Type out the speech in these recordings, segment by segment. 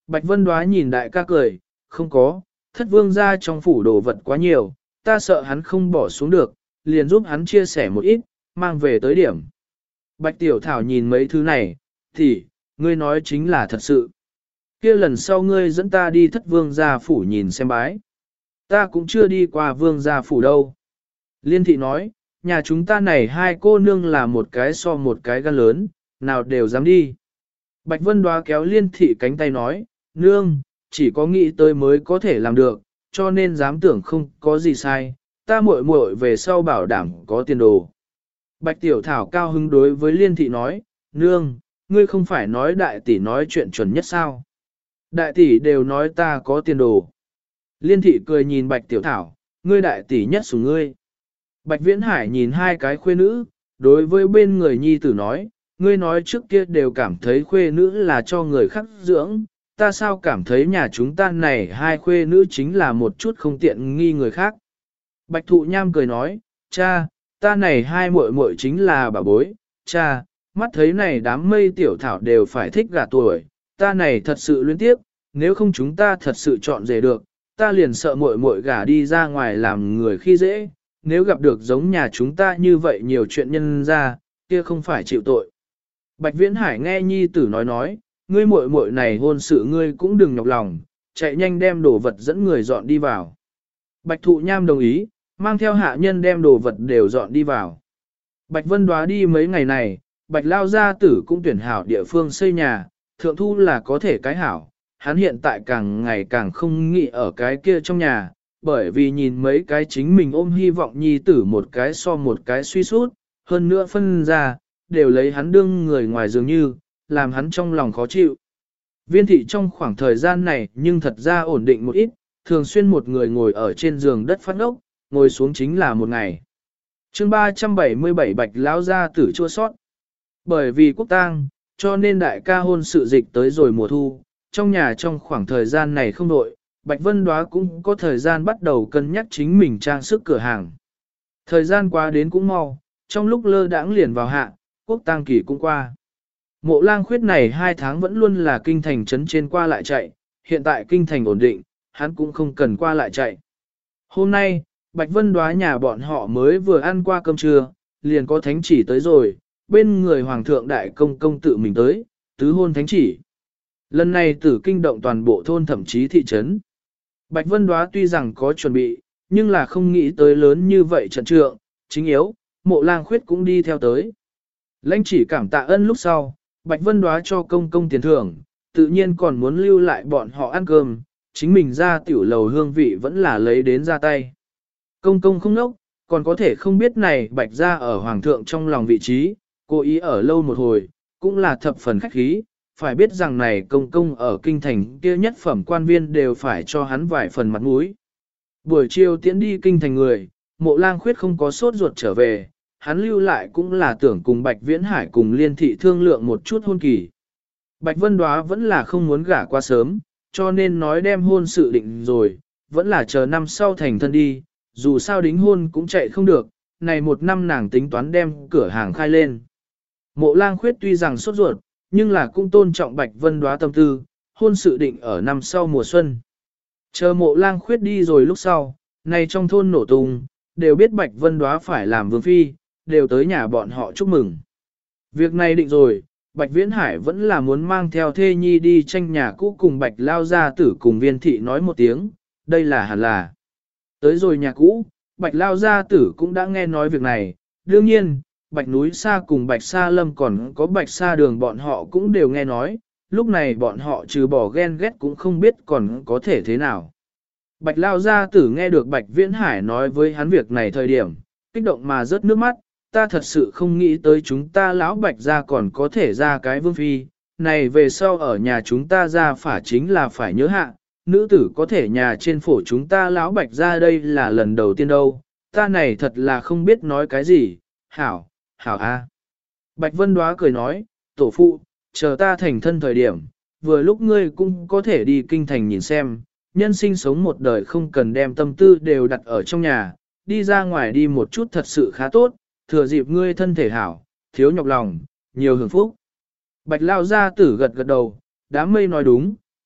Bạch Vân Đoá nhìn đại ca cười, không có, thất vương ra trong phủ đồ vật quá nhiều, ta sợ hắn không bỏ xuống được, liền giúp hắn chia sẻ một ít, mang về tới điểm. Bạch Tiểu Thảo nhìn mấy thứ này, thì, ngươi nói chính là thật sự. Kia lần sau ngươi dẫn ta đi thất vương gia phủ nhìn xem bái. Ta cũng chưa đi qua vương gia phủ đâu. Liên thị nói, nhà chúng ta này hai cô nương là một cái so một cái gan lớn, nào đều dám đi. Bạch Vân Đoá kéo liên thị cánh tay nói, nương, chỉ có nghĩ tới mới có thể làm được, cho nên dám tưởng không có gì sai, ta muội muội về sau bảo đảm có tiền đồ. Bạch Tiểu Thảo cao hứng đối với liên thị nói, nương, ngươi không phải nói đại tỷ nói chuyện chuẩn nhất sao? Đại tỷ đều nói ta có tiền đồ. Liên thị cười nhìn Bạch Tiểu Thảo, ngươi đại tỷ nhất sủng ngươi. Bạch Viễn Hải nhìn hai cái khuê nữ, đối với bên người nhi tử nói, ngươi nói trước kia đều cảm thấy khuê nữ là cho người khác dưỡng, ta sao cảm thấy nhà chúng ta này hai khuê nữ chính là một chút không tiện nghi người khác. Bạch Thụ Nham cười nói, cha, ta này hai muội muội chính là bà bối, cha, mắt thấy này đám mây tiểu thảo đều phải thích gả tuổi, ta này thật sự luyến tiếc, nếu không chúng ta thật sự chọn rể được, ta liền sợ muội muội gả đi ra ngoài làm người khi dễ, nếu gặp được giống nhà chúng ta như vậy nhiều chuyện nhân ra, kia không phải chịu tội. Bạch Viễn Hải nghe nhi tử nói, ngươi muội muội này hôn sự ngươi cũng đừng nhọc lòng, chạy nhanh đem đồ vật dẫn người dọn đi vào. Bạch Thụ Nham đồng ý, mang theo hạ nhân đem đồ vật đều dọn đi vào. Bạch Vân Đoá đi mấy ngày này, Bạch Lao Gia Tử cũng tuyển hảo địa phương xây nhà, thượng thu là có thể cái hảo, hắn hiện tại càng ngày càng không nghĩ ở cái kia trong nhà, bởi vì nhìn mấy cái chính mình ôm hy vọng nhi tử một cái so một cái suy sút, hơn nữa phân ra, đều lấy hắn đương người ngoài dường như, làm hắn trong lòng khó chịu. Viên thị trong khoảng thời gian này nhưng thật ra ổn định một ít, thường xuyên một người ngồi ở trên giường đất phát ốc, ngồi xuống chính là một ngày. chương 377 Bạch Lão Gia Tử chua sót. Bởi vì quốc tang, cho nên đại ca hôn sự dịch tới rồi mùa thu, trong nhà trong khoảng thời gian này không đội, Bạch Vân Đoá cũng có thời gian bắt đầu cân nhắc chính mình trang sức cửa hàng. Thời gian qua đến cũng mau, trong lúc lơ đãng liền vào hạ, quốc tang kỳ cũng qua. Mộ Lang Khuyết này 2 tháng vẫn luôn là kinh thành trấn trên qua lại chạy, hiện tại kinh thành ổn định, hắn cũng không cần qua lại chạy. Hôm nay, Bạch Vân Đoá nhà bọn họ mới vừa ăn qua cơm trưa, liền có thánh chỉ tới rồi, bên người Hoàng thượng Đại Công Công tự mình tới, tứ hôn thánh chỉ. Lần này tử kinh động toàn bộ thôn thậm chí thị trấn. Bạch Vân Đoá tuy rằng có chuẩn bị, nhưng là không nghĩ tới lớn như vậy trận trượng, chính yếu, Mộ Lang Khuyết cũng đi theo tới. Lãnh chỉ cảm tạ ân lúc sau, Bạch Vân Đoá cho công công tiền thưởng, tự nhiên còn muốn lưu lại bọn họ ăn cơm, chính mình ra tiểu lầu hương vị vẫn là lấy đến ra tay. Công công không nốc, còn có thể không biết này Bạch ra ở Hoàng thượng trong lòng vị trí, cố ý ở lâu một hồi, cũng là thập phần khách khí, phải biết rằng này công công ở kinh thành kia nhất phẩm quan viên đều phải cho hắn vài phần mặt mũi. Buổi chiều tiễn đi kinh thành người, Mộ Lang Khuyết không có sốt ruột trở về, hắn lưu lại cũng là tưởng cùng Bạch Viễn Hải cùng Liên thị thương lượng một chút hôn kỳ. Bạch Vân Đoá vẫn là không muốn gả quá sớm, cho nên nói đem hôn sự định rồi, vẫn là chờ năm sau thành thân đi, dù sao đính hôn cũng chạy không được, này một năm nàng tính toán đem cửa hàng khai lên. Mộ Lang Khuyết tuy rằng sốt ruột, nhưng là cũng tôn trọng Bạch Vân Đoá tâm tư, hôn sự định ở năm sau mùa xuân. Chờ Mộ Lang Khuyết đi rồi lúc sau, này trong thôn nổ tung, đều biết Bạch Vân Đoá phải làm vương phi, đều tới nhà bọn họ chúc mừng. Việc này định rồi, Bạch Viễn Hải vẫn là muốn mang theo thê nhi đi tranh nhà cũ cùng Bạch Lao Gia Tử cùng Viên thị nói một tiếng, đây là hẳn là. Tới rồi nhà cũ, Bạch Lao Gia Tử cũng đã nghe nói việc này, đương nhiên, Bạch Núi Sa cùng Bạch Sa Lâm còn có Bạch Sa Đường bọn họ cũng đều nghe nói, lúc này bọn họ trừ bỏ ghen ghét cũng không biết còn có thể thế nào. Bạch Lao Gia Tử nghe được Bạch Viễn Hải nói với hắn việc này thời điểm, kích động mà rớt nước mắt, ta thật sự không nghĩ tới chúng ta lão Bạch gia còn có thể ra cái vương phi, này về sau ở nhà chúng ta ra phả chính là phải nhớ hạ, nữ tử có thể nhà trên phổ chúng ta lão Bạch gia đây là lần đầu tiên đâu, ta này thật là không biết nói cái gì, hảo, hảo a. Bạch Vân Đoá cười nói, tổ phụ, chờ ta thành thân thời điểm, vừa lúc ngươi cũng có thể đi kinh thành nhìn xem, nhân sinh sống một đời không cần đem tâm tư đều đặt ở trong nhà, đi ra ngoài đi một chút thật sự khá tốt, thừa dịp ngươi thân thể hảo, thiếu nhọc lòng, nhiều hưởng phúc. Bạch Lao Gia Tử gật gật đầu, đám mây nói đúng,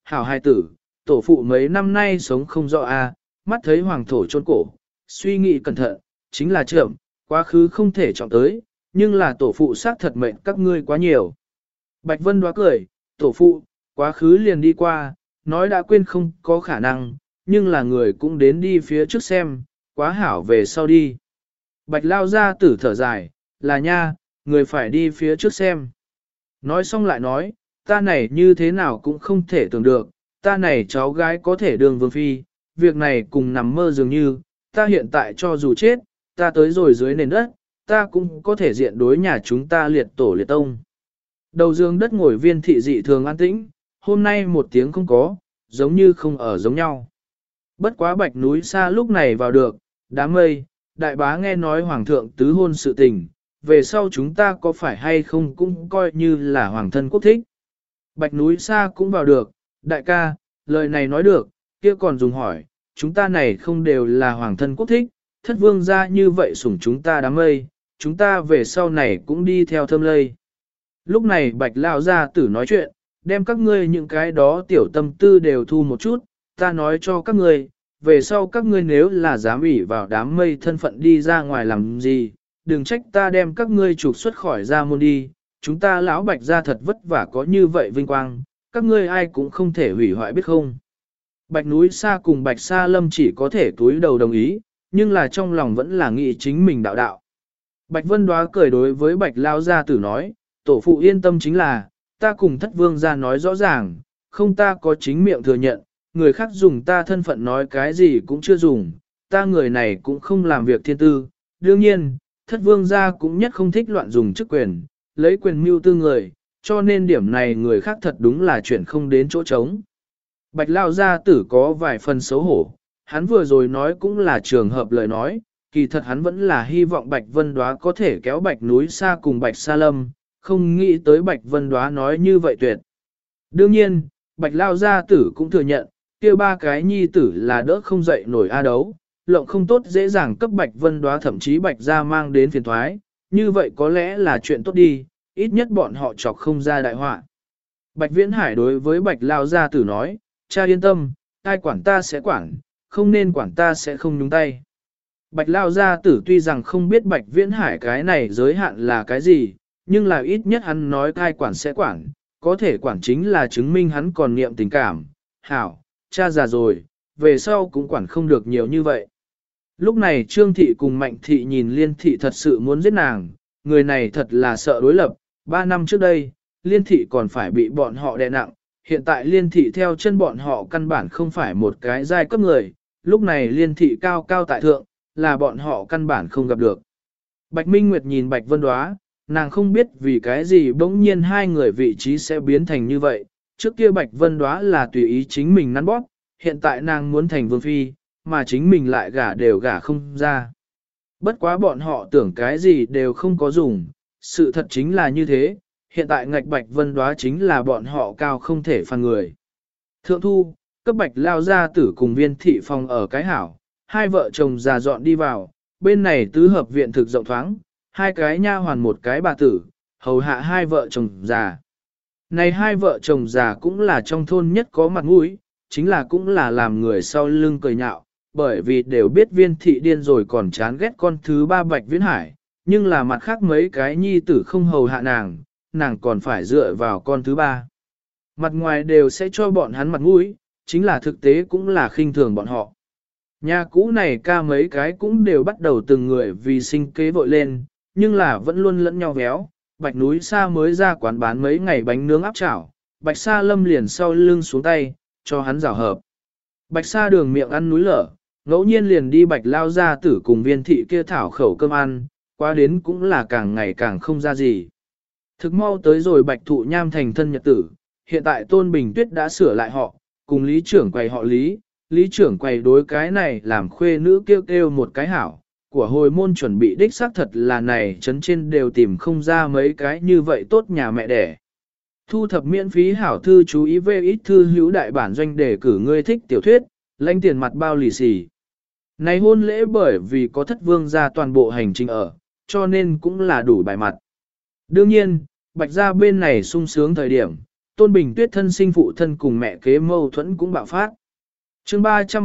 hảo hài tử, tổ phụ mấy năm nay sống không rõ a, mắt thấy hoàng thổ chôn cổ, suy nghĩ cẩn thận, chính là chậm, quá khứ không thể chọn tới, nhưng là tổ phụ xác thật mệnh các ngươi quá nhiều. Bạch Vân đoá cười, tổ phụ, quá khứ liền đi qua, nói đã quên không có khả năng, nhưng là người cũng đến đi phía trước xem, quá hảo về sau đi. Bạch lao ra tử thở dài, là nha, người phải đi phía trước xem. Nói xong lại nói, ta này như thế nào cũng không thể tưởng được, ta này cháu gái có thể đường vương phi, việc này cùng nằm mơ dường như, ta hiện tại cho dù chết, ta tới rồi dưới nền đất, ta cũng có thể diện đối nhà chúng ta liệt tổ liệt tông. Đầu giường đất ngồi Viên thị dị thường an tĩnh, hôm nay một tiếng không có, giống như không ở giống nhau. Bất quá Bạch núi xa lúc này vào được, đám mây, đại bá nghe nói hoàng thượng tứ hôn sự tình, về sau chúng ta có phải hay không cũng coi như là hoàng thân quốc thích. Bạch núi xa cũng vào được, đại ca, lời này nói được, kia còn dùng hỏi, chúng ta này không đều là hoàng thân quốc thích, thất vương ra như vậy sủng chúng ta đám mây, chúng ta về sau này cũng đi theo thơm lây. Lúc này Bạch lao ra tử nói chuyện, đem các ngươi những cái đó tiểu tâm tư đều thu một chút, ta nói cho các ngươi, về sau các ngươi nếu là dám ủy vào đám mây thân phận đi ra ngoài làm gì, đừng trách ta đem các ngươi trục xuất khỏi ra môn đi, chúng ta lão Bạch ra thật vất vả có như vậy vinh quang, các ngươi ai cũng không thể hủy hoại biết không. Bạch núi xa cùng Bạch Sa Lâm chỉ có thể túi đầu đồng ý, nhưng là trong lòng vẫn là nghĩ chính mình đạo đạo. Bạch Vân Đoá cười đối với Bạch Lao Gia Tử nói, tổ phụ yên tâm chính là, ta cùng thất vương ra nói rõ ràng, không ta có chính miệng thừa nhận, người khác dùng ta thân phận nói cái gì cũng chưa dùng, ta người này cũng không làm việc thiên tư. Đương nhiên, thất vương gia cũng nhất không thích loạn dùng chức quyền, lấy quyền mưu tư người, cho nên điểm này người khác thật đúng là chuyện không đến chỗ trống. Bạch Lao Gia Tử có vài phần xấu hổ, hắn vừa rồi nói cũng là trường hợp lời nói, kỳ thật hắn vẫn là hy vọng Bạch Vân Đoá có thể kéo Bạch núi xa cùng Bạch Sa Lâm, không nghĩ tới Bạch Vân Đoá nói như vậy tuyệt. Đương nhiên, Bạch Lao Gia Tử cũng thừa nhận, kia ba cái nhi tử là đỡ không dậy nổi a đấu, lộng không tốt dễ dàng cấp Bạch Vân Đoá thậm chí Bạch gia mang đến phiền thoái, như vậy có lẽ là chuyện tốt đi, ít nhất bọn họ chọc không ra đại họa. Bạch Viễn Hải đối với Bạch Lao Gia Tử nói, cha yên tâm, ai quản ta sẽ quản, không nên quản ta sẽ không nhúng tay. Bạch Lao Gia Tử tuy rằng không biết Bạch Viễn Hải cái này giới hạn là cái gì, nhưng là ít nhất hắn nói ai quản sẽ quản, có thể quản chính là chứng minh hắn còn niệm tình cảm. Hảo, cha già rồi, về sau cũng quản không được nhiều như vậy. Lúc này Trương Thị cùng Mạnh Thị nhìn Liên Thị thật sự muốn giết nàng, người này thật là sợ đối lập. 3 năm trước đây, Liên Thị còn phải bị bọn họ đè nặng, hiện tại Liên Thị theo chân bọn họ căn bản không phải một cái giai cấp người, lúc này Liên Thị cao cao tại thượng, là bọn họ căn bản không gặp được. Bạch Minh Nguyệt nhìn Bạch Vân Đoá, nàng không biết vì cái gì bỗng nhiên hai người vị trí sẽ biến thành như vậy, trước kia Bạch Vân Đoá là tùy ý chính mình nắn bóp, hiện tại nàng muốn thành vương phi, mà chính mình lại gả đều gả không ra. Bất quá bọn họ tưởng cái gì đều không có dùng, sự thật chính là như thế, hiện tại ngạch Bạch Vân Đoá chính là bọn họ cao không thể phàn người. Thượng thu, cấp Bạch Lao Gia Tử cùng Viên thị phòng ở cái hảo, hai vợ chồng già dọn đi vào, bên này tứ hợp viện thực rộng thoáng, hai cái nha hoàn một cái bà tử, hầu hạ hai vợ chồng già. Này hai vợ chồng già cũng là trong thôn nhất có mặt mũi, chính là cũng là làm người sau lưng cười nhạo, bởi vì đều biết Viên thị điên rồi còn chán ghét con thứ ba Bạch Viễn Hải, nhưng là mặt khác mấy cái nhi tử không hầu hạ nàng, nàng còn phải dựa vào con thứ ba. Mặt ngoài đều sẽ cho bọn hắn mặt mũi, chính là thực tế cũng là khinh thường bọn họ. Nhà cũ này ca mấy cái cũng đều bắt đầu từng người vì sinh kế vội lên, nhưng là vẫn luôn lẫn nhau véo. Bạch núi xa mới ra quán bán mấy ngày bánh nướng áp chảo, Bạch Sa Lâm liền sau lưng xuống tay, cho hắn rào hợp. Bạch Sa đường miệng ăn núi lở, ngẫu nhiên liền đi Bạch Lao Gia Tử cùng Viên thị kia thảo khẩu cơm ăn, qua đến cũng là càng ngày càng không ra gì. Thực mau tới rồi Bạch Thụ Nham thành thân nhật tử, hiện tại Tôn Bình Tuyết đã sửa lại họ, cùng Lý trưởng quầy họ Lý trưởng quầy đối cái này làm khuê nữ kêu kêu một cái hảo, của hồi môn chuẩn bị đích xác thật là này chấn trên đều tìm không ra mấy cái như vậy tốt nhà mẹ đẻ. Thu thập miễn phí hảo thư chú ý về ít thư hữu đại bản doanh để cử ngươi thích tiểu thuyết, lãnh tiền mặt bao lì xì. Này hôn lễ bởi vì có thất vương ra toàn bộ hành trình ở, cho nên cũng là đủ bài mặt. Đương nhiên, Bạch gia bên này sung sướng thời điểm, Tôn Bình Tuyết thân sinh phụ thân cùng mẹ kế mâu thuẫn cũng bạo phát. chương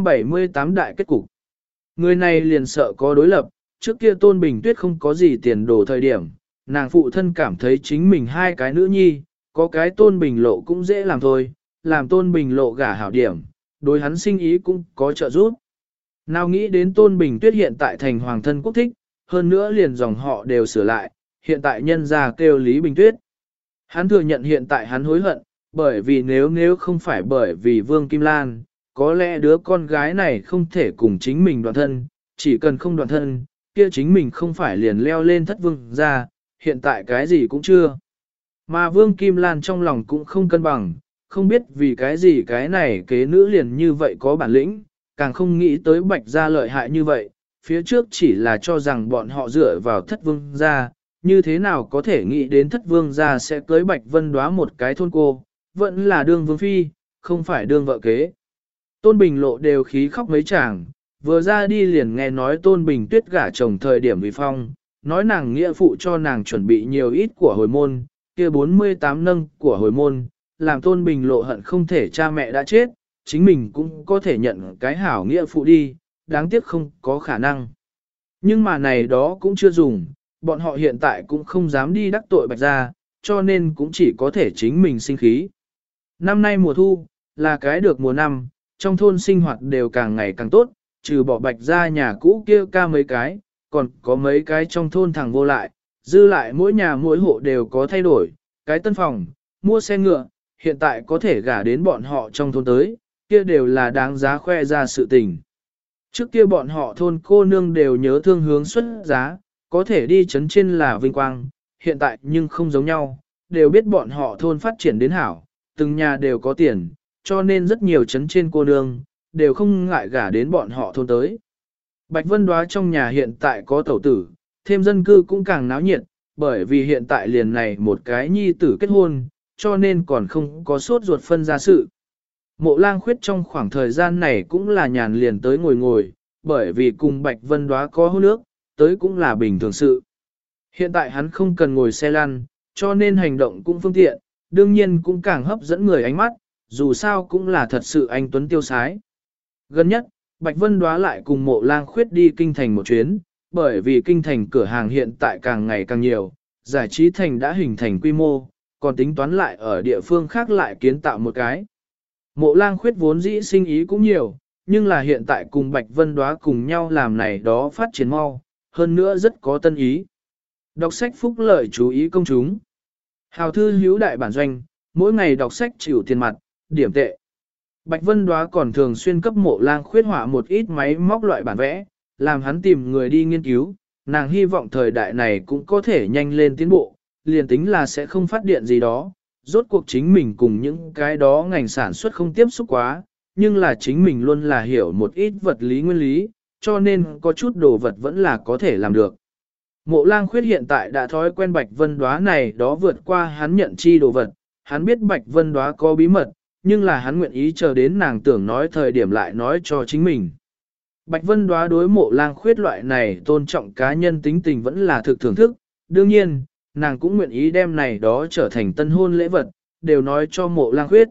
378 đại kết cục. Người này liền sợ có đối lập, trước kia Tôn Bình Tuyết không có gì tiền đồ thời điểm, nàng phụ thân cảm thấy chính mình hai cái nữ nhi, có cái Tôn Bình Lộ cũng dễ làm thôi, làm Tôn Bình Lộ gả hảo điểm, đối hắn sinh ý cũng có trợ giúp. Nào nghĩ đến Tôn Bình Tuyết hiện tại thành hoàng thân quốc thích, hơn nữa liền dòng họ đều sửa lại, hiện tại nhân ra kêu Lý Bình Tuyết. Hắn thừa nhận hiện tại hắn hối hận, bởi vì nếu không phải bởi vì Vương Kim Lan, có lẽ đứa con gái này không thể cùng chính mình đoạn thân, chỉ cần không đoạn thân, kia chính mình không phải liền leo lên thất vương ra, hiện tại cái gì cũng chưa. Mà Vương Kim Lan trong lòng cũng không cân bằng, không biết vì cái gì cái này kế nữ liền như vậy có bản lĩnh, càng không nghĩ tới Bạch gia lợi hại như vậy, phía trước chỉ là cho rằng bọn họ dựa vào thất vương gia, như thế nào có thể nghĩ đến thất vương gia sẽ cưới Bạch Vân Đóa một cái thôn cô, vẫn là đương vương phi, không phải đương vợ kế. Tôn Bình Lộ đều khí khóc mấy chàng, vừa ra đi liền nghe nói Tôn Bình Tuyết gả chồng thời điểm vì phong, nói nàng nghĩa phụ cho nàng chuẩn bị nhiều ít của hồi môn, kia 48 nâng của hồi môn, làm Tôn Bình Lộ hận không thể cha mẹ đã chết, chính mình cũng có thể nhận cái hảo nghĩa phụ đi, đáng tiếc không có khả năng. Nhưng mà này đó cũng chưa dùng, bọn họ hiện tại cũng không dám đi đắc tội Bạch gia, cho nên cũng chỉ có thể chính mình sinh khí. Năm nay mùa thu, là cái được mùa năm, trong thôn sinh hoạt đều càng ngày càng tốt, trừ bỏ Bạch gia nhà cũ kia ca mấy cái, còn có mấy cái trong thôn thẳng vô lại, dư lại mỗi nhà mỗi hộ đều có thay đổi, cái tân phòng, mua xe ngựa, hiện tại có thể gả đến bọn họ trong thôn tới, kia đều là đáng giá khoe ra sự tình. Trước kia bọn họ thôn cô nương đều nhớ thương hướng xuất giá, có thể đi chấn trên là vinh quang, hiện tại nhưng không giống nhau, đều biết bọn họ thôn phát triển đến hảo, từng nhà đều có tiền, cho nên rất nhiều chấn trên cô nương, đều không ngại gả đến bọn họ thôn tới. Bạch Vân Đóa trong nhà hiện tại có tẩu tử, thêm dân cư cũng càng náo nhiệt, bởi vì hiện tại liền này một cái nhi tử kết hôn, cho nên còn không có sốt ruột phân ra sự. Mộ Lang Khuyết trong khoảng thời gian này cũng là nhàn liền tới ngồi ngồi, bởi vì cùng Bạch Vân Đóa có hôn nước, tới cũng là bình thường sự. Hiện tại hắn không cần ngồi xe lăn, cho nên hành động cũng phương tiện, đương nhiên cũng càng hấp dẫn người ánh mắt, dù sao cũng là thật sự anh tuấn tiêu sái. Gần nhất, Bạch Vân Đóa lại cùng Mộ Lang Khuyết đi kinh thành một chuyến, bởi vì kinh thành cửa hàng hiện tại càng ngày càng nhiều, giải trí thành đã hình thành quy mô, còn tính toán lại ở địa phương khác lại kiến tạo một cái. Mộ Lang Khuyết vốn dĩ sinh ý cũng nhiều, nhưng là hiện tại cùng Bạch Vân Đóa cùng nhau làm này đó phát triển mau, hơn nữa rất có tân ý. Đọc sách phúc lợi chú ý công chúng. Hào thư hữu đại bản doanh, mỗi ngày đọc sách chịu tiền mặt, điểm tệ. Bạch Vân Đóa còn thường xuyên cấp Mộ Lang Khuyết họa một ít máy móc loại bản vẽ, làm hắn tìm người đi nghiên cứu, nàng hy vọng thời đại này cũng có thể nhanh lên tiến bộ, liền tính là sẽ không phát điện gì đó, rốt cuộc chính mình cùng những cái đó ngành sản xuất không tiếp xúc quá, nhưng là chính mình luôn là hiểu một ít vật lý nguyên lý, cho nên có chút đồ vật vẫn là có thể làm được. Mộ Lang Khuyết hiện tại đã thói quen Bạch Vân Đóa này đó vượt qua hắn nhận chi đồ vật, hắn biết Bạch Vân Đóa có bí mật, nhưng là hắn nguyện ý chờ đến nàng tưởng nói thời điểm lại nói cho chính mình. Bạch Vân Đóa đối Mộ Lang Khuyết loại này tôn trọng cá nhân tính tình vẫn là thực thưởng thức, đương nhiên, nàng cũng nguyện ý đem này đó trở thành tân hôn lễ vật, đều nói cho Mộ Lang Khuyết.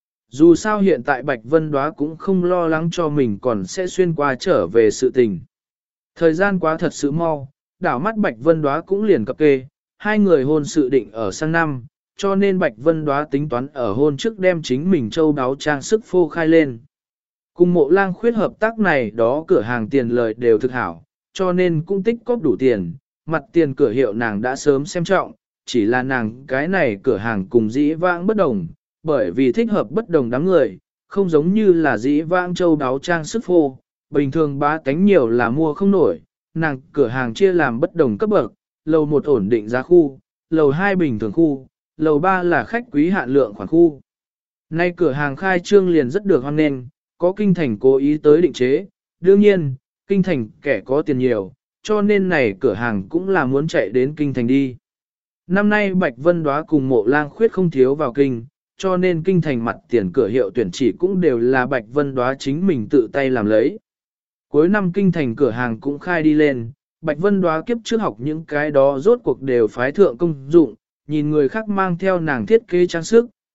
Dù sao hiện tại Bạch Vân Đóa cũng không lo lắng cho mình còn sẽ xuyên qua trở về sự tình. Thời gian quá thật sự mau, đảo mắt Bạch Vân Đóa cũng liền cập kê, hai người hôn sự định ở sang năm, cho nên Bạch Vân Đóa tính toán ở hôn trước đem chính mình châu đáo trang sức phô khai lên. Cùng Mộ Lang Khuyết hợp tác này đó cửa hàng tiền lời đều thực hảo, cho nên cũng tích cóp đủ tiền, mặt tiền cửa hiệu nàng đã sớm xem trọng, chỉ là nàng cái này cửa hàng cùng dĩ vãng bất đồng, bởi vì thích hợp bất đồng đám người, không giống như là dĩ vãng châu đáo trang sức phô, bình thường bá tánh nhiều là mua không nổi, nàng cửa hàng chia làm bất đồng cấp bậc, lầu 1 ổn định giá khu, lầu 2 bình thường khu, lầu 3 là khách quý hạn lượng khoản khu. Nay cửa hàng khai trương liền rất được hoan nghênh, có kinh thành cố ý tới định chế, đương nhiên, kinh thành kẻ có tiền nhiều, cho nên này cửa hàng cũng là muốn chạy đến kinh thành đi. Năm nay Bạch Vân Đóa cùng Mộ Lang Khuyết không thiếu vào kinh, cho nên kinh thành mặt tiền cửa hiệu tuyển chỉ cũng đều là Bạch Vân Đóa chính mình tự tay làm lấy. Cuối năm kinh thành cửa hàng cũng khai đi lên, Bạch Vân Đóa kiếp trước học những cái đó rốt cuộc đều phái thượng công dụng, nhìn người khác mang theo nàng thiết kế trang sức,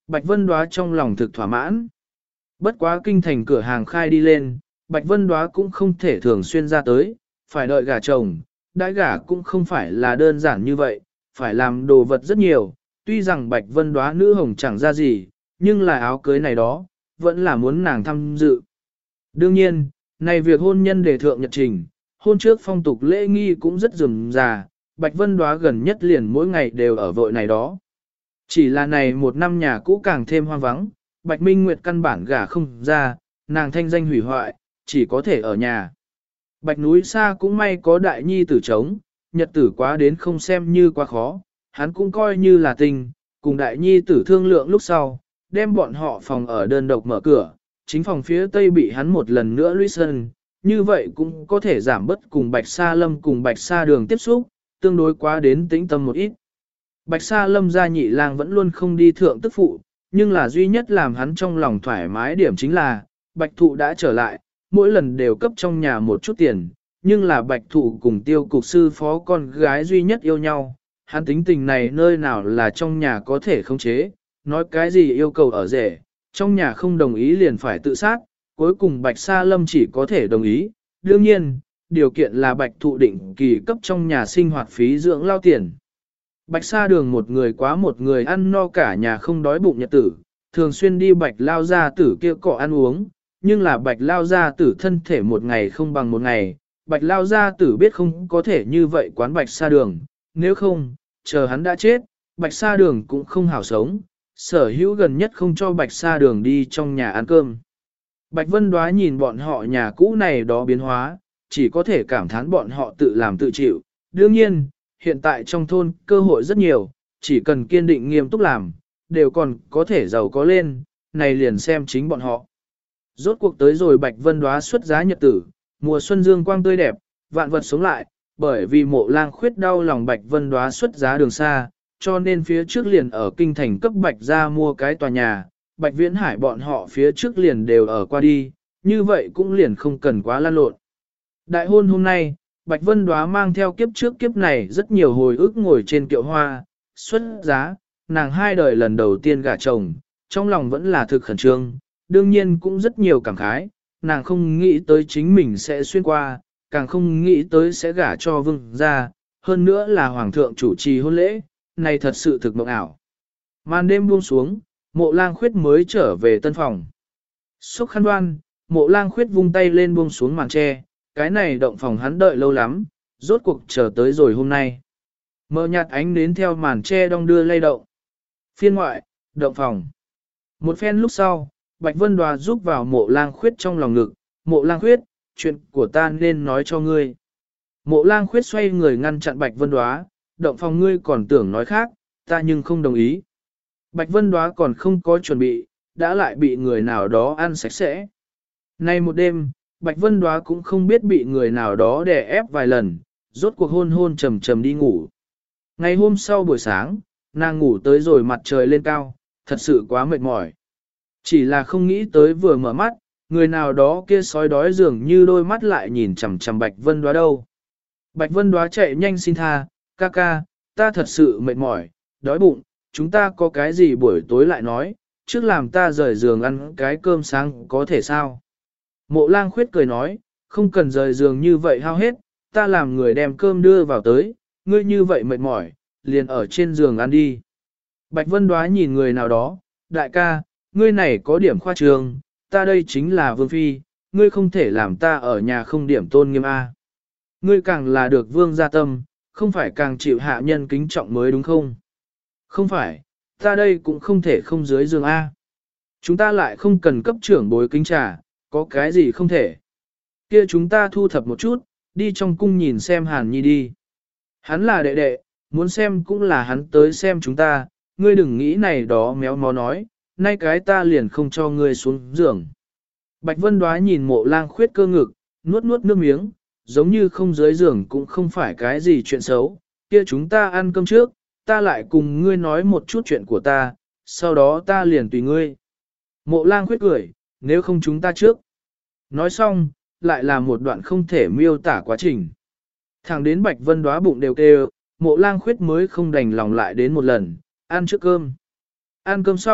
Bạch Vân Đóa trong lòng thực thỏa mãn. Bất quá kinh thành cửa hàng khai đi lên, Bạch Vân Đóa cũng không thể thường xuyên ra tới, phải đợi gả chồng, đãi gả cũng không phải là đơn giản như vậy, phải làm đồ vật rất nhiều, tuy rằng Bạch Vân Đóa nữ hồng chẳng ra gì, nhưng là áo cưới này đó, vẫn là muốn nàng tham dự. Đương nhiên, này việc hôn nhân đề thượng nhật trình, hôn trước phong tục lễ nghi cũng rất rườm rà, Bạch Vân Đóa gần nhất liền mỗi ngày đều ở vội này đó. Chỉ là này một năm nhà cũ càng thêm hoang vắng, Bạch Minh Nguyệt căn bản gả không ra, nàng thanh danh hủy hoại, chỉ có thể ở nhà. Bạch núi xa cũng may có đại nhi tử chống, nhật tử quá đến không xem như quá khó, hắn cũng coi như là tình, cùng đại nhi tử thương lượng lúc sau, đem bọn họ phòng ở đơn độc mở cửa, chính phòng phía tây bị hắn một lần nữa lũy sân, như vậy cũng có thể giảm bớt cùng Bạch Sa Lâm cùng Bạch Sa Đường tiếp xúc, tương đối quá đến tĩnh tâm một ít. Bạch Sa Lâm gia nhị lang vẫn luôn không đi thượng tức phụ, nhưng là duy nhất làm hắn trong lòng thoải mái điểm chính là, Bạch Thụ đã trở lại, mỗi lần đều cấp trong nhà một chút tiền, nhưng là Bạch Thụ cùng Tiêu cục sư phó con gái duy nhất yêu nhau, hắn tính tình này nơi nào là trong nhà có thể khống chế, nói cái gì yêu cầu ở rể, trong nhà không đồng ý liền phải tự sát, cuối cùng Bạch Sa Lâm chỉ có thể đồng ý, đương nhiên, điều kiện là Bạch Thụ định kỳ cấp trong nhà sinh hoạt phí dưỡng lao tiền. Bạch Sa Đường một người quá một người ăn no cả nhà không đói bụng nhật tử, thường xuyên đi Bạch Lao gia tử kia cọ ăn uống, nhưng là Bạch Lao gia tử thân thể một ngày không bằng một ngày, Bạch Lao gia tử biết không có thể như vậy quán Bạch Sa Đường, nếu không, chờ hắn đã chết, Bạch Sa Đường cũng không hảo sống, sở hữu gần nhất không cho Bạch Sa Đường đi trong nhà ăn cơm. Bạch Vân Đóa nhìn bọn họ nhà cũ này đó biến hóa, chỉ có thể cảm thán bọn họ tự làm tự chịu, đương nhiên, hiện tại trong thôn cơ hội rất nhiều, chỉ cần kiên định nghiêm túc làm, đều còn có thể giàu có lên, này liền xem chính bọn họ. Rốt cuộc tới rồi Bạch Vân Đóa xuất giá nhật tử, mùa xuân dương quang tươi đẹp, vạn vật sống lại, bởi vì Mộ Lang Khuyết đau lòng Bạch Vân Đóa xuất giá đường xa, cho nên phía trước liền ở kinh thành cấp Bạch ra mua cái tòa nhà, Bạch Viễn Hải bọn họ phía trước liền đều ở qua đi, như vậy cũng liền không cần quá lan lộn. Đại hôn hôm nay, Bạch Vân Đóa mang theo kiếp trước kiếp này rất nhiều hồi ức ngồi trên kiệu hoa, xuất giá, nàng hai đời lần đầu tiên gả chồng, trong lòng vẫn là thực khẩn trương, đương nhiên cũng rất nhiều cảm khái, nàng không nghĩ tới chính mình sẽ xuyên qua, càng không nghĩ tới sẽ gả cho vương gia, hơn nữa là hoàng thượng chủ trì hôn lễ, này thật sự thực mộng ảo. Màn đêm buông xuống, Mộ Lang Khuyết mới trở về tân phòng. Xúc khăn đoan, Mộ Lang Khuyết vung tay lên buông xuống màn tre, cái này động phòng hắn đợi lâu lắm, rốt cuộc chờ tới rồi hôm nay. Mờ nhạt ánh đến theo màn tre đong đưa lay động. Phiên ngoại, động phòng. Một phen lúc sau, Bạch Vân Đóa giúp vào Mộ Lang Khuyết trong lòng ngực, Mộ Lang Khuyết, chuyện của ta nên nói cho ngươi. Mộ Lang Khuyết xoay người ngăn chặn Bạch Vân Đóa, động phòng ngươi còn tưởng nói khác, ta nhưng không đồng ý. Bạch Vân Đóa còn không có chuẩn bị, đã lại bị người nào đó ăn sạch sẽ. Nay một đêm, Bạch Vân Đóa cũng không biết bị người nào đó đè ép vài lần, rốt cuộc hôn hôn trầm trầm đi ngủ. Ngày hôm sau buổi sáng, nàng ngủ tới rồi mặt trời lên cao, thật sự quá mệt mỏi. Chỉ là không nghĩ tới vừa mở mắt, người nào đó kia sói đói dường như đôi mắt lại nhìn chằm chằm Bạch Vân Đóa đâu. Bạch Vân Đóa chạy nhanh xin tha, ca ca, ta thật sự mệt mỏi, đói bụng, chúng ta có cái gì buổi tối lại nói, trước làm ta rời giường ăn cái cơm sáng có thể sao? Mộ Lang Khuyết cười nói, không cần rời giường như vậy hao hết, ta làm người đem cơm đưa vào tới, ngươi như vậy mệt mỏi, liền ở trên giường ăn đi. Bạch Vân Đóa nhìn người nào đó, đại ca, ngươi này có điểm khoa trương, ta đây chính là vương phi, ngươi không thể làm ta ở nhà không điểm tôn nghiêm a. Ngươi càng là được vương gia tâm, không phải càng chịu hạ nhân kính trọng mới đúng không? Không phải, ta đây cũng không thể không dưới giường a. Chúng ta lại không cần cấp trưởng bối kính trà, có cái gì không thể. Kia chúng ta thu thập một chút, đi trong cung nhìn xem Hàn Nhi đi. Hắn là đệ đệ, muốn xem cũng là hắn tới xem chúng ta, ngươi đừng nghĩ này đó méo mó nói, nay cái ta liền không cho ngươi xuống giường. Bạch Vân Đóa nhìn Mộ Lang Khuyết cơ ngực, nuốt nuốt nước miếng, giống như không dưới giường cũng không phải cái gì chuyện xấu, kia chúng ta ăn cơm trước, ta lại cùng ngươi nói một chút chuyện của ta, sau đó ta liền tùy ngươi. Mộ Lang Khuyết cười, nếu không chúng ta trước. Nói xong, lại là một đoạn không thể miêu tả quá trình. Thẳng đến Bạch Vân Đóa bụng đều kêu, Mộ Lang Khuyết mới không đành lòng lại đến một lần, ăn trước cơm. Ăn cơm xong,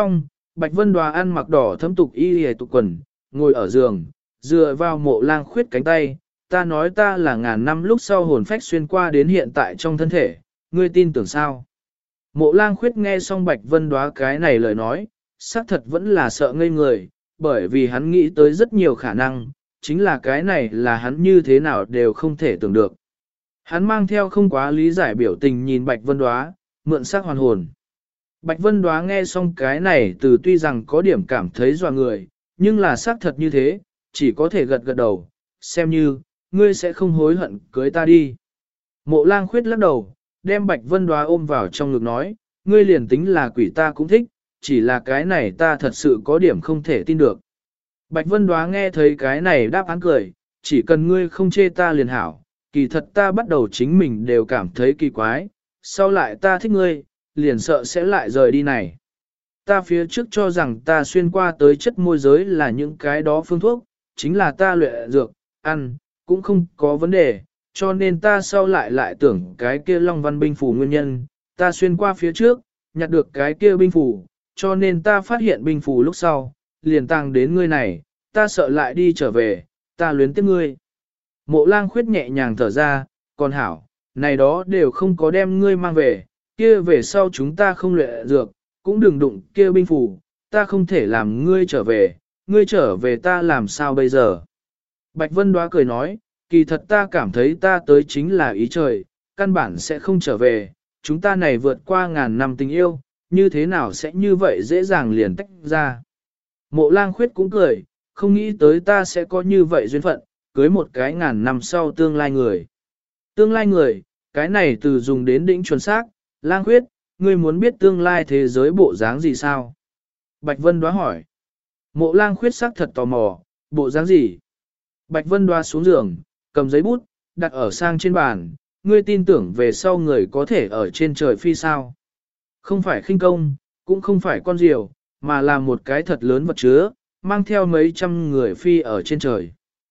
Bạch Vân Đoá ăn mặc đỏ thấm tục y hề tục quần, ngồi ở giường, dựa vào Mộ Lang Khuyết cánh tay, ta nói ta là ngàn năm lúc sau hồn phách xuyên qua đến hiện tại trong thân thể, ngươi tin tưởng sao? Mộ Lang Khuyết nghe xong Bạch Vân Đoá cái này lời nói, xác thật vẫn là sợ ngây người, bởi vì hắn nghĩ tới rất nhiều khả năng, chính là cái này là hắn như thế nào đều không thể tưởng được. Hắn mang theo không quá lý giải biểu tình nhìn Bạch Vân Đoá, mượn xác hoàn hồn. Bạch Vân Đoá nghe xong cái này từ tuy rằng có điểm cảm thấy dọa người, nhưng là xác thật như thế, chỉ có thể gật gật đầu, xem như, ngươi sẽ không hối hận cưới ta đi. Mộ Lang Khuyết lắc đầu, đem Bạch Vân Đoá ôm vào trong ngực nói, ngươi liền tính là quỷ ta cũng thích, chỉ là cái này ta thật sự có điểm không thể tin được. Bạch Vân Đoá nghe thấy cái này đáp án cười, chỉ cần ngươi không chê ta liền hảo, kỳ thật ta bắt đầu chính mình đều cảm thấy kỳ quái, sau lại ta thích ngươi, liền sợ sẽ lại rời đi này. Ta phía trước cho rằng ta xuyên qua tới chất môi giới là những cái đó phương thuốc, chính là ta luyện dược, ăn, cũng không có vấn đề, cho nên ta sau lại tưởng cái kia Long Văn binh phủ nguyên nhân, ta xuyên qua phía trước, nhặt được cái kia binh phủ, cho nên ta phát hiện binh phủ lúc sau, liền tàng đến ngươi này, ta sợ lại đi trở về, ta luyến tiếc ngươi. Mộ Lang Khuyết nhẹ nhàng thở ra, còn hảo, này đó đều không có đem ngươi mang về, kia về sau chúng ta không luyện dược, cũng đừng đụng kia binh phủ, ta không thể làm ngươi trở về ta làm sao bây giờ. Bạch Vân Đoá cười nói, kỳ thật ta cảm thấy ta tới chính là ý trời, căn bản sẽ không trở về, chúng ta này vượt qua ngàn năm tình yêu, như thế nào sẽ như vậy dễ dàng liền tách ra. Mộ Lang Khuyết cũng cười, không nghĩ tới ta sẽ có như vậy duyên phận, cưới một cái ngàn năm sau tương lai người. Tương lai người, cái này từ dùng đến đỉnh chuẩn xác, Lang Khuyết, ngươi muốn biết tương lai thế giới bộ dáng gì sao? Bạch Vân Đoá hỏi. Mộ Lang Khuyết sắc thật tò mò, bộ dáng gì? Bạch Vân Đoá xuống giường, cầm giấy bút, đặt ở sang trên bàn, ngươi tin tưởng về sau người có thể ở trên trời phi sao? Không phải khinh công, cũng không phải con diều, mà là một cái thật lớn vật chứa, mang theo mấy trăm người phi ở trên trời.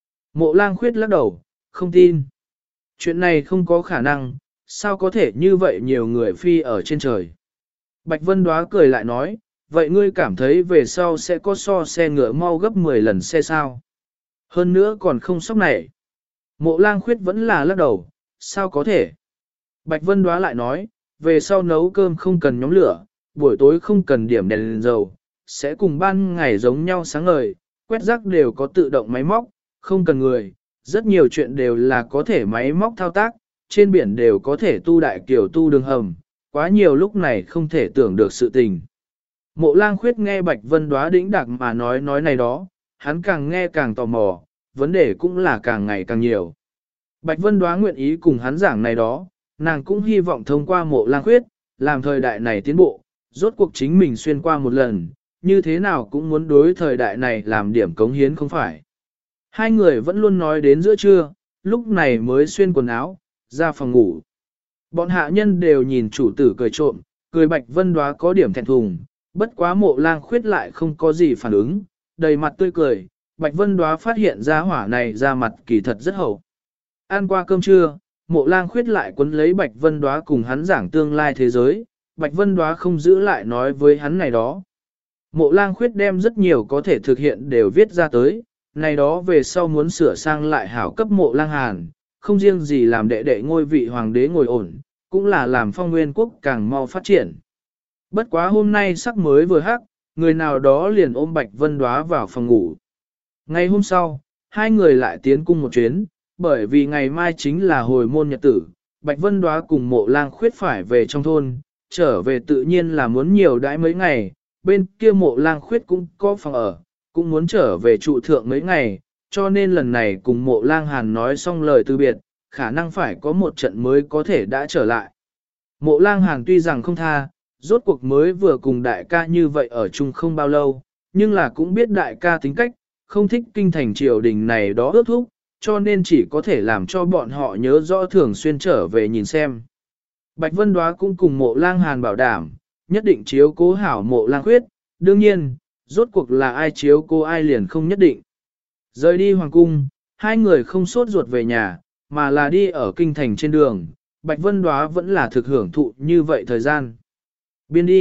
Mộ Lang Khuyết lắc đầu, không tin. Chuyện này không có khả năng, sao có thể như vậy nhiều người phi ở trên trời. Bạch Vân Đoá cười lại nói, vậy ngươi cảm thấy về sau sẽ có so xe ngựa mau gấp 10 lần xe sao? Hơn nữa còn không sốc này. Mộ Lang Khuyết vẫn là lắc đầu, sao có thể? Bạch Vân Đoá lại nói, về sau nấu cơm không cần nhóm lửa, buổi tối không cần điểm đèn dầu, sẽ cùng ban ngày giống nhau sáng ngời, quét rác đều có tự động máy móc, không cần người, rất nhiều chuyện đều là có thể máy móc thao tác, trên biển đều có thể tu đại kiểu tu đường hầm, quá nhiều lúc này không thể tưởng được sự tình. Mộ Lang Khuyết nghe Bạch Vân Đoá đĩnh đạc mà nói này đó, hắn càng nghe càng tò mò, vấn đề cũng là càng ngày càng nhiều. Bạch Vân Đoá nguyện ý cùng hắn giảng này đó, nàng cũng hy vọng thông qua Mộ Lang Khuyết, làm thời đại này tiến bộ, rốt cuộc chính mình xuyên qua một lần, như thế nào cũng muốn đối thời đại này làm điểm cống hiến không phải. Hai người vẫn luôn nói đến giữa trưa, lúc này mới xuyên quần áo, ra phòng ngủ. Bọn hạ nhân đều nhìn chủ tử cười trộm, cười Bạch Vân Đoá có điểm thẹn thùng, bất quá Mộ Lang Khuyết lại không có gì phản ứng, đầy mặt tươi cười, Bạch Vân Đoá phát hiện ra hỏa này ra mặt kỳ thật rất hậu. Ăn qua cơm trưa, Mộ Lang Khuyết lại quấn lấy Bạch Vân Đoá cùng hắn giảng tương lai thế giới, Bạch Vân Đoá không giữ lại nói với hắn này đó. Mộ Lang Khuyết đem rất nhiều có thể thực hiện đều viết ra tới, này đó về sau muốn sửa sang lại hảo cấp Mộ Lang Hàn, không riêng gì làm đệ đệ ngôi vị hoàng đế ngồi ổn, cũng là làm Phong Nguyên quốc càng mau phát triển. Bất quá hôm nay sắc mới vừa hắc, người nào đó liền ôm Bạch Vân Đoá vào phòng ngủ. Ngày hôm sau, hai người lại tiến cung một chuyến, bởi vì ngày mai chính là hồi môn nhật tử, Bạch Vân Đoá cùng Mộ Lang Khuyết phải về trong thôn, trở về tự nhiên là muốn nhiều đãi mấy ngày, bên kia Mộ Lang Khuyết cũng có phòng ở, cũng muốn trở về trụ thượng mấy ngày, cho nên lần này cùng Mộ Lang Hàn nói xong lời từ biệt, khả năng phải có một trận mới có thể đã trở lại. Mộ Lang Hàn tuy rằng không tha, rốt cuộc mới vừa cùng đại ca như vậy ở chung không bao lâu, nhưng là cũng biết đại ca tính cách, không thích kinh thành triều đình này đó ước thúc, cho nên chỉ có thể làm cho bọn họ nhớ rõ thường xuyên trở về nhìn xem. Bạch Vân Đoá cũng cùng Mộ Lang Hàn bảo đảm, nhất định chiếu cố hảo Mộ Lang Khuyết, đương nhiên, rốt cuộc là ai chiếu cố ai liền không nhất định. Rời đi hoàng cung, hai người không sốt ruột về nhà, mà là đi ở kinh thành trên đường, Bạch Vân Đoá vẫn là thực hưởng thụ như vậy thời gian. Biên đi,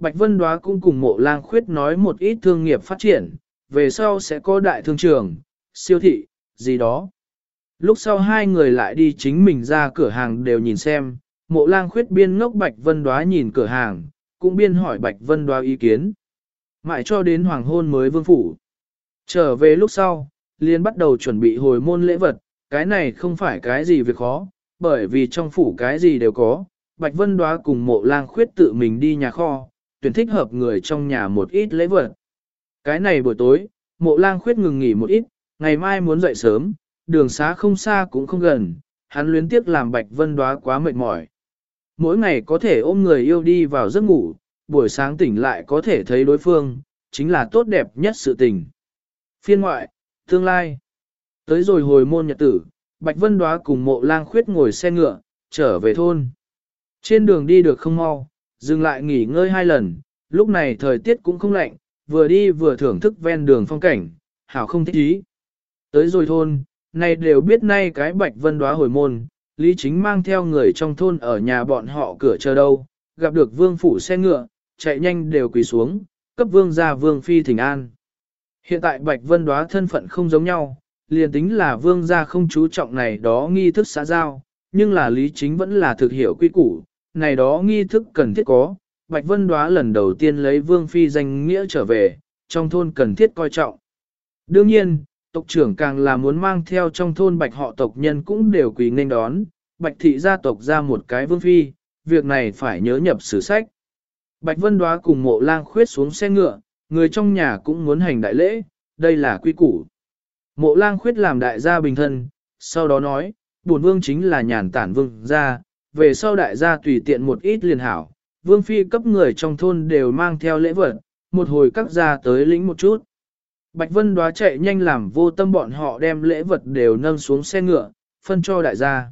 Bạch Vân Đóa cũng cùng Mộ Lang Khuyết nói một ít thương nghiệp phát triển, về sau sẽ có đại thương trường, siêu thị, gì đó. Lúc sau hai người lại đi chính mình ra cửa hàng đều nhìn xem, Mộ Lang Khuyết biên ngốc Bạch Vân Đóa nhìn cửa hàng, cũng biên hỏi Bạch Vân Đóa ý kiến. Mãi cho đến hoàng hôn mới vương phủ. Trở về lúc sau, liền bắt đầu chuẩn bị hồi môn lễ vật, cái này không phải cái gì việc khó, bởi vì trong phủ cái gì đều có. Bạch Vân Đóa cùng Mộ Lang Khuyết tự mình đi nhà kho, tuyển thích hợp người trong nhà một ít lễ vật. Cái này buổi tối, Mộ Lang Khuyết ngừng nghỉ một ít, ngày mai muốn dậy sớm, đường xá không xa cũng không gần, hắn luyến tiếc làm Bạch Vân Đóa quá mệt mỏi. Mỗi ngày có thể ôm người yêu đi vào giấc ngủ, buổi sáng tỉnh lại có thể thấy đối phương, chính là tốt đẹp nhất sự tình. Phiên ngoại, tương lai. Tới rồi hồi môn nhật tử, Bạch Vân Đóa cùng Mộ Lang Khuyết ngồi xe ngựa, trở về thôn. Trên đường đi được không mau, dừng lại nghỉ ngơi 2 lần, lúc này thời tiết cũng không lạnh, vừa đi vừa thưởng thức ven đường phong cảnh, hảo không thích ý. Tới rồi thôn, này đều biết nay cái Bạch Vân Đóa hồi môn, Lý Chính mang theo người trong thôn ở nhà bọn họ cửa chờ đâu, gặp được vương phủ xe ngựa, chạy nhanh đều quỳ xuống, cấp vương gia vương phi thỉnh an. Hiện tại Bạch Vân Đóa thân phận không giống nhau, liền tính là vương gia không chú trọng này đó nghi thức xã giao, nhưng là Lý Chính vẫn là thực hiểu quy củ, này đó nghi thức cần thiết có. Bạch Vân Đóa lần đầu tiên lấy vương phi danh nghĩa trở về, trong thôn cần thiết coi trọng. Đương nhiên, tộc trưởng càng là muốn mang theo trong thôn Bạch họ tộc nhân cũng đều quỳ nghênh đón, Bạch thị gia tộc ra một cái vương phi, việc này phải nhớ nhập sử sách. Bạch Vân Đóa cùng Mộ Lang Khuyết xuống xe ngựa, người trong nhà cũng muốn hành đại lễ, đây là quy củ. Mộ Lang Khuyết làm đại gia bình thân, sau đó nói, bổn vương chính là nhàn tản vương gia, về sau đại gia tùy tiện một ít liền hảo, vương phi cấp người trong thôn đều mang theo lễ vật, một hồi các gia tới lĩnh một chút. Bạch Vân Đóa chạy nhanh làm vô tâm bọn họ đem lễ vật đều nâng xuống xe ngựa, phân cho đại gia.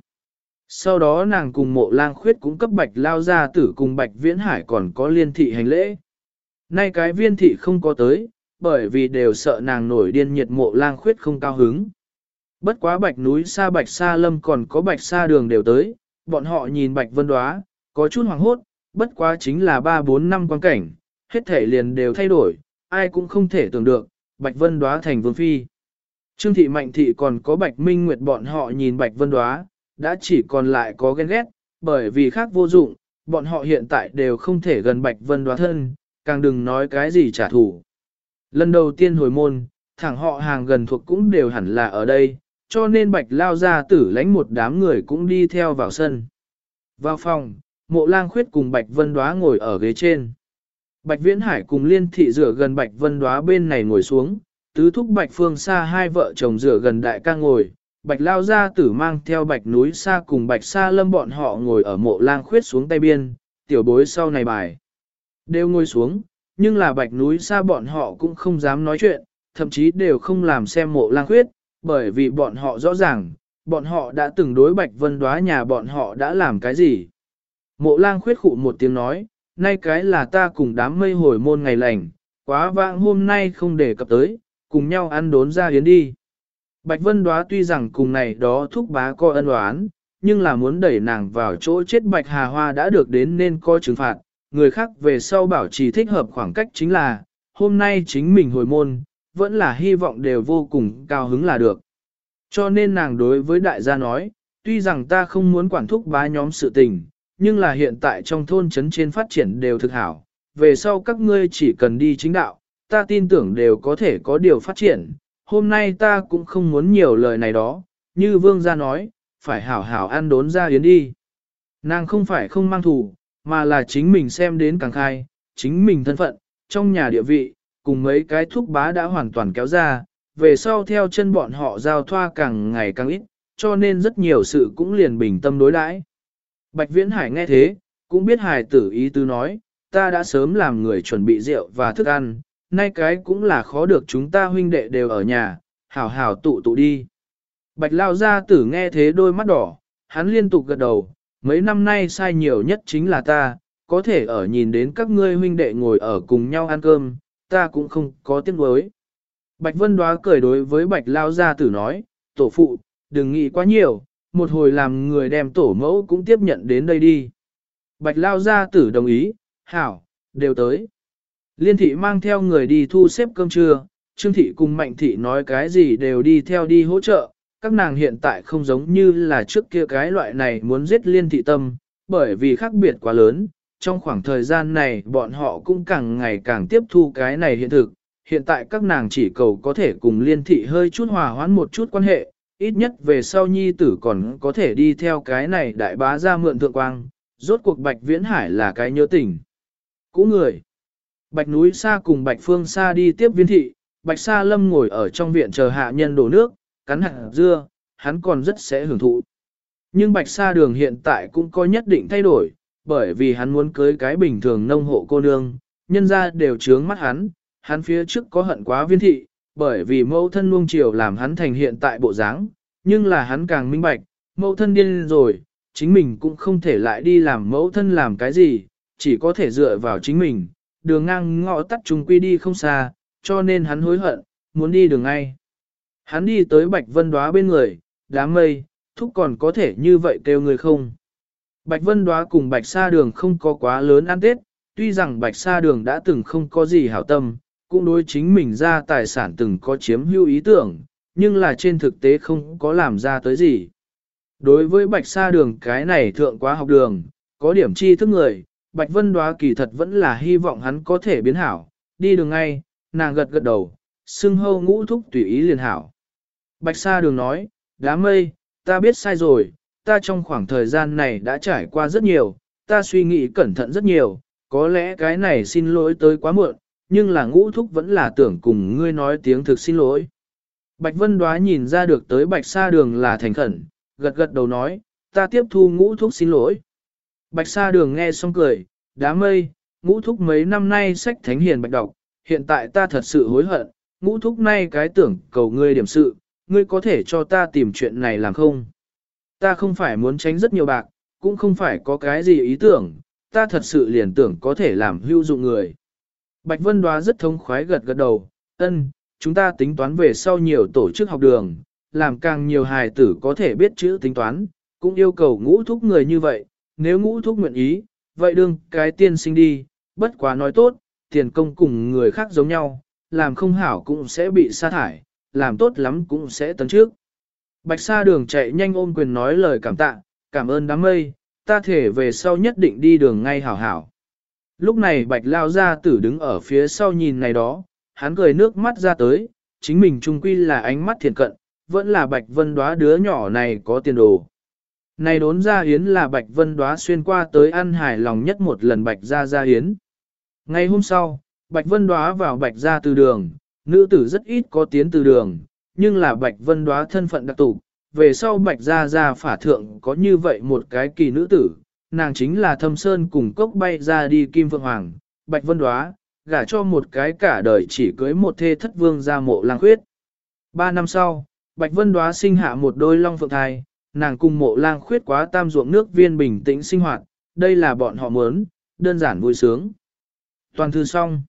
Sau đó nàng cùng Mộ Lang Khuyết cũng cấp Bạch Lao gia tử cùng Bạch Viễn Hải còn có liên thị hành lễ. Nay cái viên thị không có tới, bởi vì đều sợ nàng nổi điên nhiệt Mộ Lang Khuyết không cao hứng. Bất quá Bạch núi xa Bạch Sa Lâm còn có Bạch Sa Đường đều tới, bọn họ nhìn Bạch Vân Đóa, có chút hoảng hốt, bất quá chính là 3-4 năm quan cảnh, hết thể liền đều thay đổi, ai cũng không thể tưởng được, Bạch Vân Đóa thành vương phi. Trương thị Mạnh thị còn có Bạch Minh Nguyệt bọn họ nhìn Bạch Vân Đóa, đã chỉ còn lại có ghen ghét, bởi vì khác vô dụng, bọn họ hiện tại đều không thể gần Bạch Vân Đóa thân, càng đừng nói cái gì trả thù. Lần đầu tiên hồi môn, thẳng họ hàng gần thuộc cũng đều hẳn là ở đây, cho nên Bạch Lao gia tử lãnh một đám người cũng đi theo vào sân. Vào phòng, Mộ Lang Khuyết cùng Bạch Vân Đóa ngồi ở ghế trên. Bạch Viễn Hải cùng Liên thị rửa gần Bạch Vân Đóa bên này ngồi xuống, tứ thúc Bạch Phương Sa hai vợ chồng rửa gần đại ca ngồi, Bạch Lao gia tử mang theo Bạch núi Sa cùng Bạch Sa Lâm bọn họ ngồi ở Mộ Lang Khuyết xuống tay biên, tiểu bối sau này bài. Đều ngồi xuống, nhưng là Bạch núi Sa bọn họ cũng không dám nói chuyện, thậm chí đều không làm xem Mộ Lang Khuyết, bởi vì bọn họ rõ ràng, bọn họ đã từng đối Bạch Vân Đóa nhà bọn họ đã làm cái gì. Mộ Lang Khuyết khụ một tiếng nói, nay cái là ta cùng đám mây hồi môn ngày lành, quá vãng hôm nay không để cập tới, cùng nhau ăn đốn ra yến đi. Bạch Vân Đóa tuy rằng cùng này đó thúc bá có ân oán, nhưng là muốn đẩy nàng vào chỗ chết Bạch Hà Hoa đã được đến nên có trừng phạt, người khác về sau bảo trì thích hợp khoảng cách chính là, hôm nay chính mình hồi môn, vẫn là hy vọng đều vô cùng cao hứng là được. Cho nên nàng đối với đại gia nói, tuy rằng ta không muốn quản thúc bá nhóm sự tình, nhưng là hiện tại trong thôn trấn trên phát triển đều thực hảo, về sau các ngươi chỉ cần đi chính đạo, ta tin tưởng đều có thể có điều phát triển. Hôm nay ta cũng không muốn nhiều lời này đó, như vương gia nói, phải hảo hảo ăn đốn ra yến đi. Nàng không phải không mang thù, mà là chính mình xem đến càng khai, chính mình thân phận, trong nhà địa vị, cùng mấy cái thúc bá đã hoàn toàn kéo ra, về sau theo chân bọn họ giao thoa càng ngày càng ít, cho nên rất nhiều sự cũng liền bình tâm đối đãi. Bạch Viễn Hải nghe thế, cũng biết hài tử ý tứ nói, ta đã sớm làm người chuẩn bị rượu và thức ăn, nay cái cũng là khó được chúng ta huynh đệ đều ở nhà, hảo hảo tụ tụ đi. Bạch Lao gia tử nghe thế đôi mắt đỏ, hắn liên tục gật đầu, mấy năm nay sai nhiều nhất chính là ta, có thể ở nhìn đến các ngươi huynh đệ ngồi ở cùng nhau ăn cơm, ta cũng không có tiếc nuối. Bạch Vân Đóa cười đối với Bạch Lao gia tử nói, tổ phụ, đừng nghĩ quá nhiều, một hồi làm người đem tổ mẫu cũng tiếp nhận đến đây đi. Bạch Lao gia tử đồng ý, hảo, đều tới. Liên thị mang theo người đi thu xếp cơm trưa, Trương thị cùng Mạnh thị nói cái gì đều đi theo đi hỗ trợ, các nàng hiện tại không giống như là trước kia cái loại này muốn giết Liên thị tâm, bởi vì khác biệt quá lớn, trong khoảng thời gian này bọn họ cũng càng ngày càng tiếp thu cái này hiện thực, hiện tại các nàng chỉ cầu có thể cùng Liên thị hơi chút hòa hoãn một chút quan hệ, ít nhất về sau nhi tử còn có thể đi theo cái này đại bá ra mượn thượng quang, rốt cuộc Bạch Viễn Hải là cái nhớ tình. Cũ người. Bạch Núi Sa cùng Bạch Phương Sa đi tiếp Viên thị, Bạch Sa Lâm ngồi ở trong viện chờ hạ nhân đổ nước, cắn hạt dưa, hắn còn rất sẽ hưởng thụ. Nhưng Bạch Sa Đường hiện tại cũng có nhất định thay đổi, bởi vì hắn muốn cưới cái bình thường nông hộ cô nương, nhân ra đều trướng mắt hắn phía trước có hận quá Viên thị, bởi vì mẫu thân nuông chiều làm hắn thành hiện tại bộ dáng, nhưng là hắn càng minh bạch, mẫu thân điên rồi, chính mình cũng không thể lại đi làm mẫu thân làm cái gì, chỉ có thể dựa vào chính mình, đường ngang ngõ tắt trùng quy đi không xa, cho nên hắn hối hận, muốn đi đường ngay. Hắn đi tới Bạch Vân Đóa bên người, đám mây, thúc còn có thể như vậy kêu người không. Bạch Vân Đóa cùng Bạch Sa Đường không có quá lớn ăn Tết, tuy rằng Bạch Sa Đường đã từng không có gì hảo tâm, cũng đối chính mình ra tài sản từng có chiếm hữu ý tưởng, nhưng là trên thực tế không có làm ra tới gì. Đối với Bạch Sa Đường cái này thượng quá học đường, có điểm tri thức người, Bạch Vân Đóa kỳ thật vẫn là hy vọng hắn có thể biến hảo, đi đường ngay, nàng gật gật đầu, xưng hâu ngũ thúc tùy ý liền hảo. Bạch Sa Đường nói, đám mây, ta biết sai rồi, ta trong khoảng thời gian này đã trải qua rất nhiều, ta suy nghĩ cẩn thận rất nhiều, có lẽ cái này xin lỗi tới quá muộn, nhưng là ngũ thúc vẫn là tưởng cùng ngươi nói tiếng thực xin lỗi. Bạch Vân Đóa nhìn ra được tới Bạch Sa Đường là thành khẩn, gật gật đầu nói, ta tiếp thu ngũ thúc xin lỗi. Bạch Sa Đường nghe xong cười, đám mây, ngũ thúc mấy năm nay sách thánh hiền bạch đọc, hiện tại ta thật sự hối hận, ngũ thúc nay cái tưởng cầu ngươi điểm sự, ngươi có thể cho ta tìm chuyện này làm không? Ta không phải muốn tránh rất nhiều bạc, cũng không phải có cái gì ý tưởng, ta thật sự liền tưởng có thể làm hữu dụng người. Bạch Vân Đóa rất thống khoái gật gật đầu, ân, chúng ta tính toán về sau nhiều tổ chức học đường, làm càng nhiều hài tử có thể biết chữ tính toán, cũng yêu cầu ngũ thúc người như vậy, nếu ngũ thúc nguyện ý, vậy đương cái tiên sinh đi, bất quá nói tốt, tiền công cùng người khác giống nhau, làm không hảo cũng sẽ bị sa thải, làm tốt lắm cũng sẽ tấn trước. Bạch Sa Đường chạy nhanh ôm quyền nói lời cảm tạ, cảm ơn đám mây, ta thể về sau nhất định đi đường ngay hảo hảo. Lúc này Bạch Lao Gia Tử đứng ở phía sau nhìn này đó, hắn cười nước mắt ra tới, chính mình trung quy là ánh mắt thiện cận, vẫn là Bạch Vân Đóa đứa nhỏ này có tiền đồ. Này đốn gia hiến là Bạch Vân Đóa xuyên qua tới ăn hài lòng nhất một lần Bạch gia hiến. Ngày hôm sau, Bạch Vân Đóa vào Bạch gia từ đường, nữ tử rất ít có tiến từ đường, nhưng là Bạch Vân Đóa thân phận đặc tục, về sau Bạch gia phả thượng có như vậy một cái kỳ nữ tử, nàng chính là Thâm Sơn cùng cốc bay ra đi Kim Phượng Hoàng, Bạch Vân Đóa, gả cho một cái cả đời chỉ cưới một thê thất vương gia Mộ Lang Khuyết. 3 năm sau, Bạch Vân Đóa sinh hạ một đôi long phượng thai, nàng cùng Mộ Lang Khuyết quá tam ruộng nước viên bình tĩnh sinh hoạt, đây là bọn họ muốn, đơn giản vui sướng. Toàn thư xong.